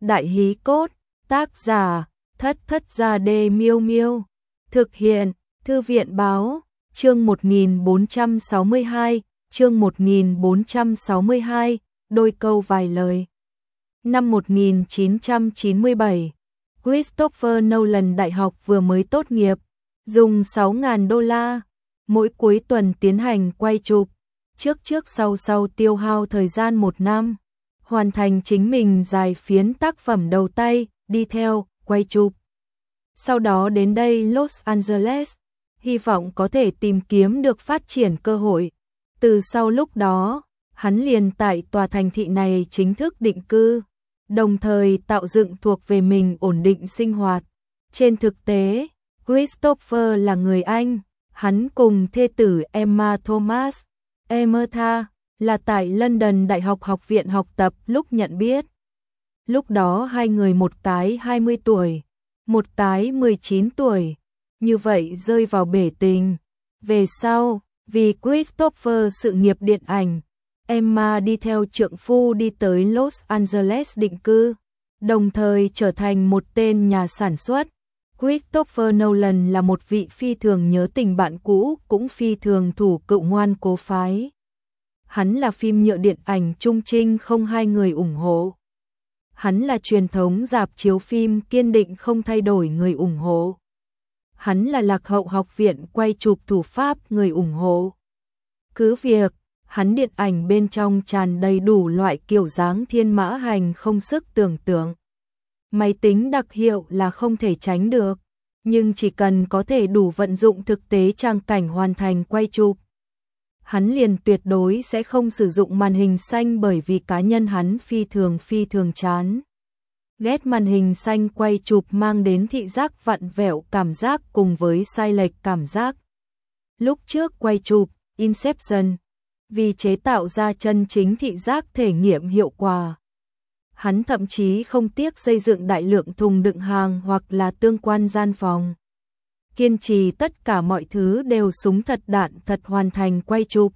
Đại hí cốt, tác giả, Thất Thất Gia Đê Miêu Miêu. Thực hiện, Thư viện Báo, chương 1462, chương 1462, đôi câu vài lời. Năm 1997, Christopher Nolan đại học vừa mới tốt nghiệp, dùng $6.000 mỗi cuối tuần tiến hành quay chụp, trước sau tiêu hao thời gian 1 năm, hoàn thành chính mình dài phiến tác phẩm đầu tay, đi theo, quay chụp. Sau đó đến đây Los Angeles, hy vọng có thể tìm kiếm được phát triển cơ hội. Từ sau lúc đó, hắn liền tại tòa thành thị này chính thức định cư, đồng thời tạo dựng thuộc về mình ổn định sinh hoạt. Trên thực tế, Christopher là người Anh, hắn cùng thê tử Emma Thomas, Emertha, là tại London Đại học Học viện học tập lúc nhận biết. Lúc đó hai người một cái 20 tuổi, một cái 19 tuổi, như vậy rơi vào bể tình. Về sau, vì Christopher sự nghiệp điện ảnh, Emma đi theo trượng phu đi tới Los Angeles định cư, đồng thời trở thành một tên nhà sản xuất. Christopher Nolan là một vị phi thường nhớ tình bạn cũ, cũng phi thường thủ cựu ngoan cố phái. Hắn là phim nhựa điện ảnh trung trinh không hai người ủng hộ. Hắn là truyền thống rạp chiếu phim kiên định không thay đổi người ủng hộ. Hắn là lạc hậu học viện quay chụp thủ pháp người ủng hộ. Cứ việc, hắn điện ảnh bên trong tràn đầy đủ loại kiểu dáng thiên mã hành không sức tưởng tượng. Máy tính đặc hiệu là không thể tránh được, nhưng chỉ cần có thể đủ vận dụng thực tế trang cảnh hoàn thành quay chụp, hắn liền tuyệt đối sẽ không sử dụng màn hình xanh, bởi vì cá nhân hắn phi thường chán ghét màn hình xanh quay chụp mang đến thị giác vặn vẹo cảm giác cùng với sai lệch cảm giác. Lúc trước quay chụp Inception, vì chế tạo ra chân chính thị giác thể nghiệm hiệu quả, hắn thậm chí không tiếc xây dựng đại lượng thùng đựng hàng hoặc là tương quan gian phòng. Kiên trì tất cả mọi thứ đều súng thật đạn thật hoàn thành quay chụp.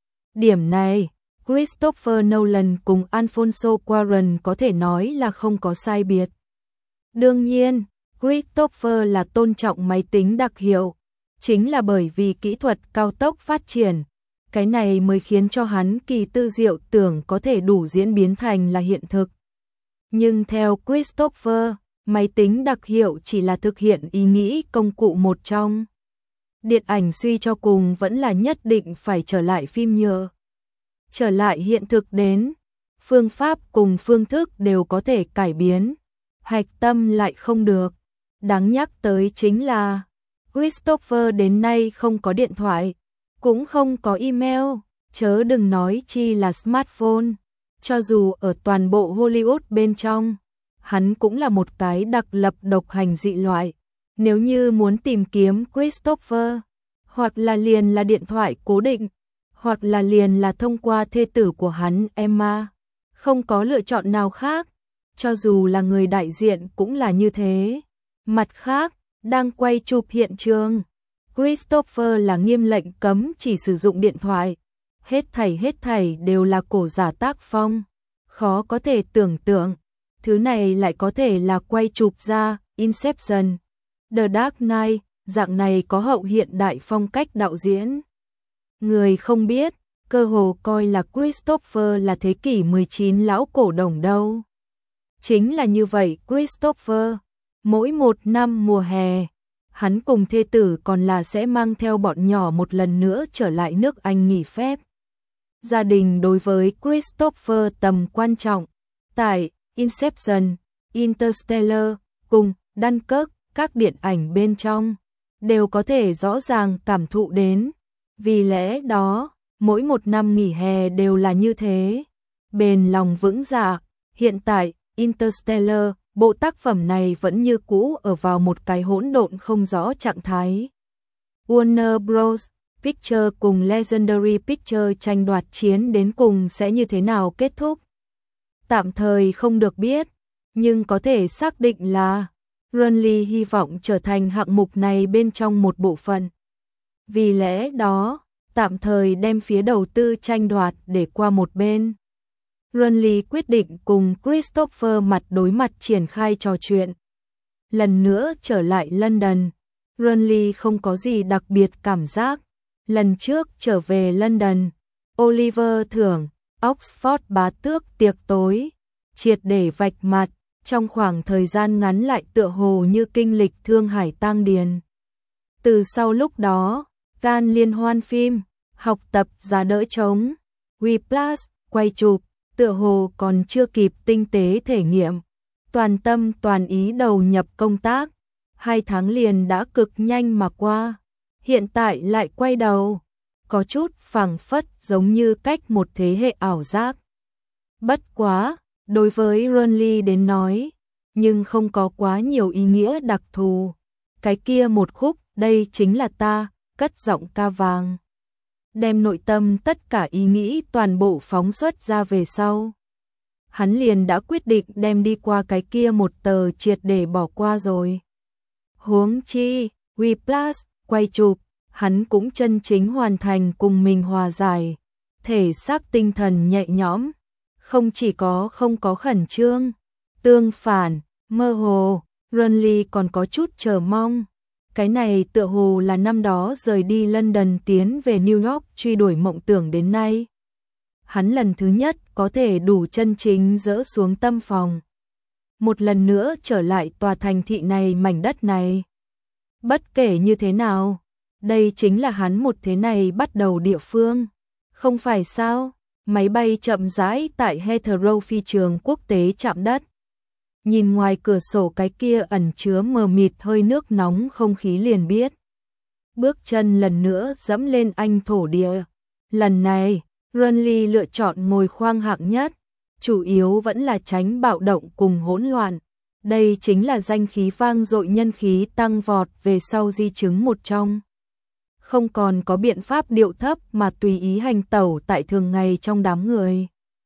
Điểm này, Christopher Nolan cùng Alfonso Cuarón có thể nói là không có sai biệt. Đương nhiên, Christopher là tôn trọng máy tính đặc hiệu, chính là bởi vì kỹ thuật cao tốc phát triển, cái này mới khiến cho hắn kỳ tư diệu tưởng có thể đủ diễn biến thành là hiện thực. Nhưng theo Christopher, máy tính đặc hiệu chỉ là thực hiện ý nghĩ công cụ một trong. Điện ảnh suy cho cùng vẫn là nhất định phải trở lại phim nhựa. Trở lại hiện thực đến, phương pháp cùng phương thức đều có thể cải biến, hạch tâm lại không được. Đáng nhắc tới chính là, Christopher đến nay không có điện thoại, cũng không có email, chớ đừng nói chi là smartphone. Cho dù ở toàn bộ Hollywood bên trong, hắn cũng là một cái đặc lập độc hành dị loại. Nếu như muốn tìm kiếm Christopher, hoặc là liền là điện thoại cố định, hoặc là liền là thông qua thê tử của hắn Emma. Không có lựa chọn nào khác, cho dù là người đại diện cũng là như thế. Mặt khác, đang quay chụp hiện trường, Christopher là nghiêm lệnh cấm chỉ sử dụng điện thoại. Hết thảy đều là cổ giả tác phong. Khó có thể tưởng tượng, thứ này lại có thể là quay chụp ra Inception, The Dark Knight, dạng này có hậu hiện đại phong cách đạo diễn. Người không biết, cơ hồ coi là Christopher là thế kỷ 19 lão cổ đồng đâu. Chính là như vậy Christopher, mỗi một năm mùa hè, hắn cùng thê tử còn là sẽ mang theo bọn nhỏ một lần nữa trở lại nước Anh nghỉ phép. Gia đình đối với Christopher tầm quan trọng. Tại Inception, Interstellar cùng Dunkirk, các điện ảnh bên trong đều có thể rõ ràng cảm thụ đến. Vì lẽ đó, mỗi một năm nghỉ hè đều là như thế. Bền lòng vững dạ, hiện tại Interstellar, bộ tác phẩm này vẫn như cũ ở vào một cái hỗn độn không rõ trạng thái. Warner Bros. Pictures cùng Legendary Pictures tranh đoạt chiến đến cùng sẽ như thế nào kết thúc? Tạm thời không được biết, nhưng có thể xác định là Runley hy vọng trở thành hạng mục này bên trong một bộ phận. Vì lẽ đó, tạm thời đem phía đầu tư tranh đoạt để qua một bên. Burnley quyết định cùng Christopher mặt đối mặt triển khai trò chuyện. Lần nữa trở lại London, Burnley không có gì đặc biệt cảm giác. Lần trước trở về London, Oliver thưởng Oxford bá tước tiệc tối, triệt để vạch mặt, trong khoảng thời gian ngắn lại tựa hồ như kinh lịch Thương Hải Tang Điền. Từ sau lúc đó, gan liên hoan phim, học tập giá đỡ trống, Whiplash, quay chụp, tựa hồ còn chưa kịp tinh tế thể nghiệm. Toàn tâm toàn ý đầu nhập công tác, 2 tháng liền đã cực nhanh mà qua. Hiện tại lại quay đầu, có chút phảng phất giống như cách một thế hệ ảo giác. Bất quá, đối với Burnley đến nói, nhưng không có quá nhiều ý nghĩa đặc thù. Cái kia một khúc, đây chính là ta, cất giọng ca vàng. Đem nội tâm tất cả ý nghĩ toàn bộ phóng xuất ra về sau. Hắn liền đã quyết định đem đi qua cái kia một tờ triệt để bỏ qua rồi. Huống chi, Whiplash, quay chụp, hắn cũng chân chính hoàn thành cùng mình hòa giải. Thể xác tinh thần nhẹ nhõm, không chỉ không có khẩn trương, tương phản, mơ hồ, Burnley còn có chút chờ mong. Cái này tựa hồ là năm đó rời đi London tiến về New York truy đuổi mộng tưởng đến nay. Hắn lần thứ nhất có thể đủ chân chính dỡ xuống tâm phòng. Một lần nữa trở lại tòa thành thị này, mảnh đất này. Bất kể như thế nào, đây chính là hắn một thế này bắt đầu địa phương. Không phải sao, máy bay chậm rãi tại Heathrow phi trường quốc tế chạm đất. Nhìn ngoài cửa sổ cái kia ẩn chứa mờ mịt hơi nước nóng không khí liền biết. Bước chân lần nữa dẫm lên anh thổ địa. Lần này, Burnley lựa chọn ngồi khoang hạng nhất, chủ yếu vẫn là tránh bạo động cùng hỗn loạn. Đây chính là danh khí vang dội nhân khí tăng vọt về sau di chứng một trong. Không còn có biện pháp điệu thấp mà tùy ý hành tẩu tại thường ngày trong đám người.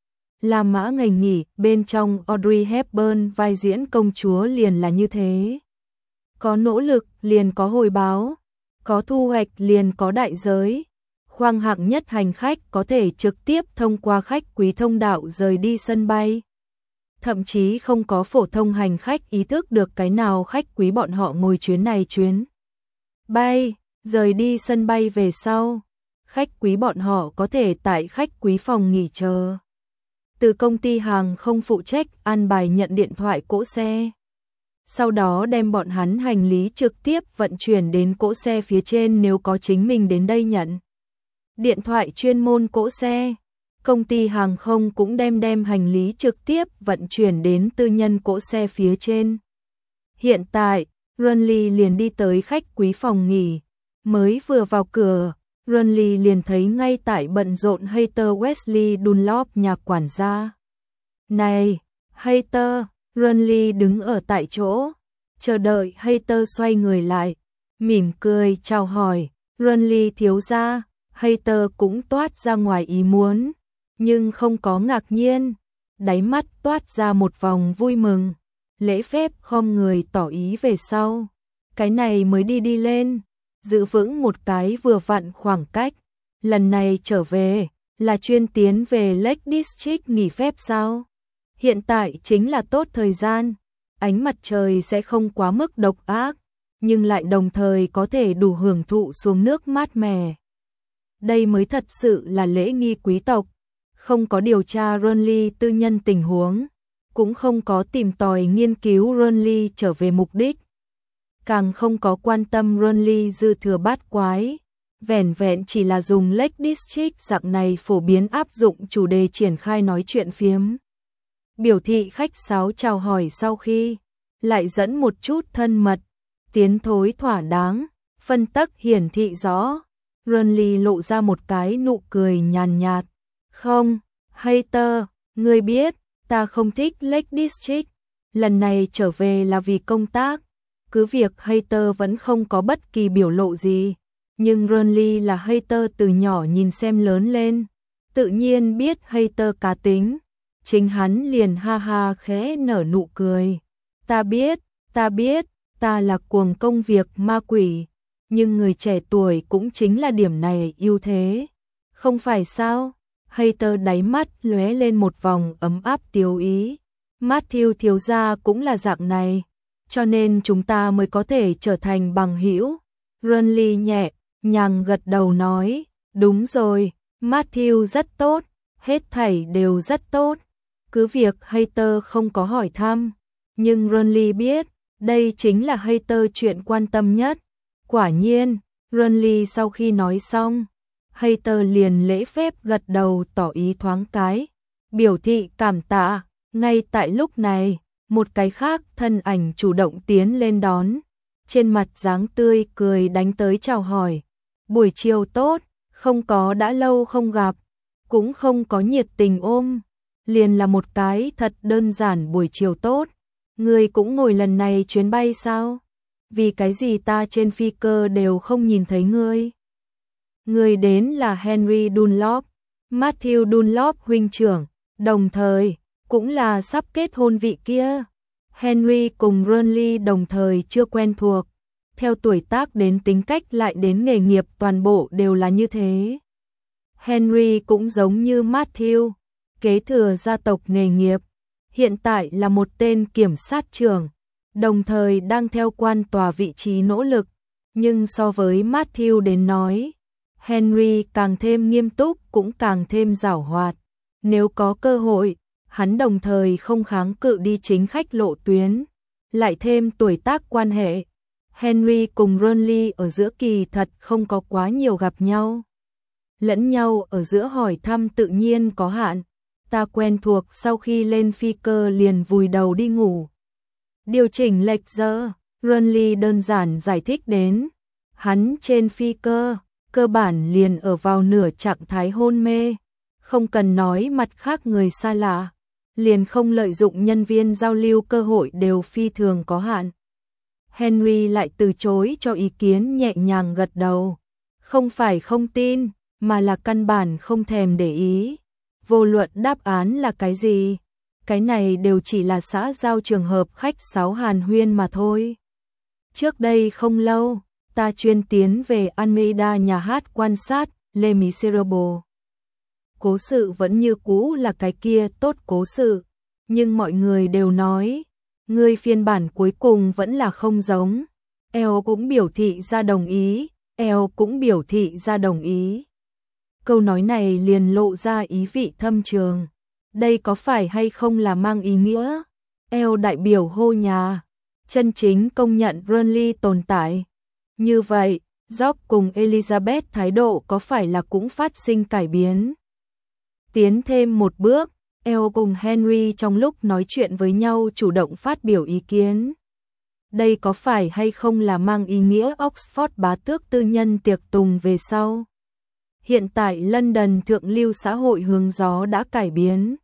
La Mã ngày nghỉ, bên trong Audrey Hepburn vai diễn công chúa liền là như thế. Có nỗ lực liền có hồi báo, có thu hoạch liền có đại giới. Khoang hạng nhất hành khách có thể trực tiếp thông qua khách quý thông đạo rời đi sân bay. Thậm chí không có phổ thông hành khách ý thức được cái nào khách quý bọn họ ngồi chuyến này chuyến bay, rời đi sân bay về sau. Khách quý bọn họ có thể tại khách quý phòng nghỉ chờ. Từ công ty hàng không phụ trách an bài nhận điện thoại cỗ xe. Sau đó đem bọn hắn hành lý trực tiếp vận chuyển đến cỗ xe phía trên nếu có chính mình đến đây nhận. Điện thoại chuyên môn cỗ xe. Công ty hàng không cũng đem hành lý trực tiếp vận chuyển đến tư nhân cỗ xe phía trên. Hiện tại, Burnley liền đi tới khách quý phòng nghỉ. Mới vừa vào cửa, Burnley liền thấy ngay tại bận rộn Heather Wesley Dunlop nhà quản gia. Này, Heather, Burnley đứng ở tại chỗ, chờ đợi Heather xoay người lại, mỉm cười chào hỏi, Burnley thiếu gia. Heather cũng toát ra ngoài ý muốn, nhưng không có ngạc nhiên, đáy mắt toát ra một vòng vui mừng, lễ phép khom người tỏ ý về sau. Cái này mới đi lên, giữ vững một cái vừa vặn khoảng cách. Lần này trở về, là chuyên tiến về Lake District nghỉ phép sao? Hiện tại chính là tốt thời gian, ánh mặt trời sẽ không quá mức độc ác, nhưng lại đồng thời có thể đủ hưởng thụ xuống nước mát mẻ. Đây mới thật sự là lễ nghi quý tộc, không có điều tra Burnley tư nhân tình huống, cũng không có tìm tòi nghiên cứu Burnley trở về mục đích, càng không có quan tâm Burnley dư thừa bát quái, vẻn vẹn chỉ là dùng Lake District dạng này phổ biến áp dụng chủ đề triển khai nói chuyện phiếm. Biểu thị khách sáo chào hỏi sau khi, lại dẫn một chút thân mật, tiến thối thỏa đáng, phân tắc hiển thị rõ. Burnley lộ ra một cái nụ cười nhàn nhạt. Không, Heather, ngươi biết, ta không thích Lake District. Lần này trở về là vì công tác. Cứ việc Heather vẫn không có bất kỳ biểu lộ gì. Nhưng Burnley là Heather từ nhỏ nhìn xem lớn lên. Tự nhiên biết Heather cá tính. Chính hắn liền ha ha khẽ nở nụ cười. Ta biết, ta là cuồng công việc ma quỷ. Nhưng người trẻ tuổi cũng chính là điểm này ưu thế. Không phải sao? Hater đáy mắt lóe lên một vòng ấm áp tiêu ý. Matthew thiếu gia cũng là dạng này, cho nên chúng ta mới có thể trở thành bằng hữu. Renly nhẹ nhàng gật đầu nói, đúng rồi, Matthew rất tốt, hết thảy đều rất tốt. Cứ việc Hater không có hỏi thăm, nhưng Renly biết, đây chính là Hater chuyện quan tâm nhất. Quả nhiên, Renly sau khi nói xong, Hater liền lễ phép gật đầu tỏ ý thoáng cái, biểu thị cảm tạ. Ngay tại lúc này, một cái khác thân ảnh chủ động tiến lên đón, trên mặt dáng tươi cười đánh tới chào hỏi. Buổi chiều tốt, không có đã lâu không gặp, cũng không có nhiệt tình ôm, liền là một cái thật đơn giản buổi chiều tốt. Ngươi cũng ngồi lần này chuyến bay sao? Vì cái gì ta trên phi cơ đều không nhìn thấy ngươi? Người đến là Henry Dunlop, Matthew Dunlop huynh trưởng, đồng thời cũng là sắp kết hôn vị kia. Henry cùng Renly đồng thời chưa quen thuộc, theo tuổi tác đến tính cách lại đến nghề nghiệp toàn bộ đều là như thế. Henry cũng giống như Matthew, kế thừa gia tộc nghề nghiệp, hiện tại là một tên kiểm sát trưởng, đồng thời đang theo quan tòa vị trí nỗ lực, nhưng so với Matthew đến nói, Henry càng thêm nghiêm túc cũng càng thêm giảo hoạt. Nếu có cơ hội, hắn đồng thời không kháng cự đi chính khách lộ tuyến, lại thêm tuổi tác quan hệ. Henry cùng Renly ở giữa kỳ thật không có quá nhiều gặp nhau. Lẫn nhau ở giữa hỏi thăm tự nhiên có hạn. Ta quen thuộc sau khi lên phi cơ liền vùi đầu đi ngủ. Điều chỉnh lệch giờ, Renly đơn giản giải thích đến. Hắn trên phi cơ, cơ bản liền ở vào nửa trạng thái hôn mê. Không cần nói mặt khác người xa lạ, liền không lợi dụng nhân viên giao lưu cơ hội đều phi thường có hạn. Henry lại từ chối cho ý kiến nhẹ nhàng gật đầu. Không phải không tin, mà là căn bản không thèm để ý. Vô luận đáp án là cái gì, cái này đều chỉ là xã giao trường hợp khách sáo hàn huyên mà thôi. Trước đây không lâu, ta chuyên tiến về Almeida nhà hát quan sát Les Miserables. Cố sự vẫn như cũ là cái kia tốt cố sự, nhưng mọi người đều nói, người phiên bản cuối cùng vẫn là không giống. Elle cũng biểu thị ra đồng ý, Elle cũng biểu thị ra đồng ý. Câu nói này liền lộ ra ý vị thâm trường. Đây có phải hay không là mang ý nghĩa? Elle đại biểu hô nhà, chân chính công nhận Renly tồn tại. Như vậy, George cùng Elizabeth thái độ có phải là cũng phát sinh cải biến? Tiến thêm một bước, Elle cùng Henry trong lúc nói chuyện với nhau chủ động phát biểu ý kiến. Đây có phải hay không là mang ý nghĩa Oxford bá tước tư nhân tiệc tùng về sau? Hiện tại London thượng lưu xã hội hướng gió đã cải biến.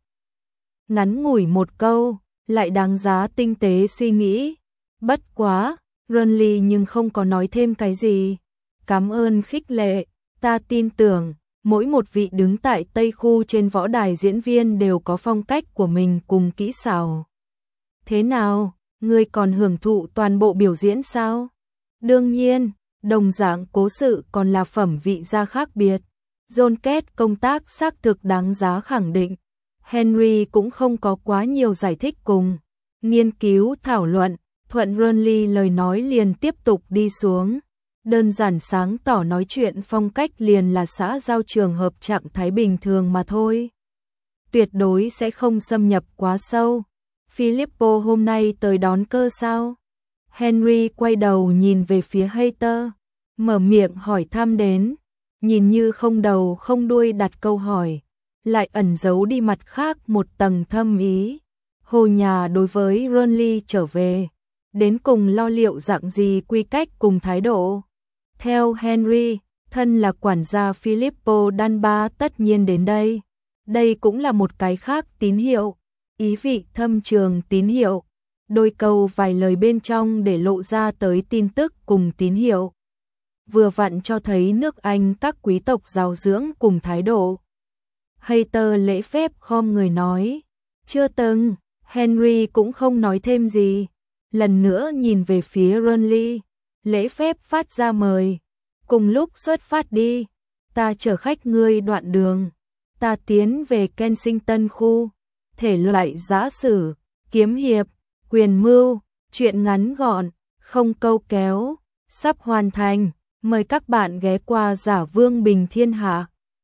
Ngắn ngủi một câu, lại đáng giá tinh tế suy nghĩ. Bất quá, Renly nhưng không có nói thêm cái gì. Cảm ơn khích lệ, ta tin tưởng, mỗi một vị đứng tại Tây Khu trên võ đài diễn viên đều có phong cách của mình cùng kỹ xảo. Thế nào, ngươi còn hưởng thụ toàn bộ biểu diễn sao? Đương nhiên, đồng dạng cố sự còn là phẩm vị gia khác biệt. John Kết công tác xác thực đáng giá khẳng định. Henry cũng không có quá nhiều giải thích cùng nghiên cứu thảo luận, thuận Renly lời nói liền tiếp tục đi xuống. Đơn giản sáng tỏ nói chuyện phong cách liền là xã giao trường hợp trạng thái bình thường mà thôi. Tuyệt đối sẽ không xâm nhập quá sâu. Filippo hôm nay tới đón cơ sao? Henry quay đầu nhìn về phía Hater, mở miệng hỏi thăm đến, nhìn như không đầu không đuôi đặt câu hỏi, lại ẩn giấu đi mặt khác một tầng thâm ý. Hồ nhà đối với Renly trở về, đến cùng lo liệu dạng gì quy cách cùng thái độ. Theo Henry, thân là quản gia Filippo Danba tất nhiên đến đây. Đây cũng là một cái khác tín hiệu, ý vị thâm trường tín hiệu. Đôi câu vài lời bên trong để lộ ra tới tin tức cùng tín hiệu. Vừa vặn cho thấy nước Anh các quý tộc giàu dưỡng cùng thái độ. Hater lễ phép khom người nói, chưa từng. Henry cũng không nói thêm gì. Lần nữa nhìn về phía Renly, lễ phép phát ra mời. Cùng lúc xuất phát đi, ta chở khách ngươi đoạn đường. ta tiến về Kensington khu. Thể loại giã sử, kiếm hiệp, quyền mưu, truyện ngắn gọn, không câu kéo, sắp hoàn thành. Mời các bạn ghé qua Giả Vương Bình Thiên Hạ.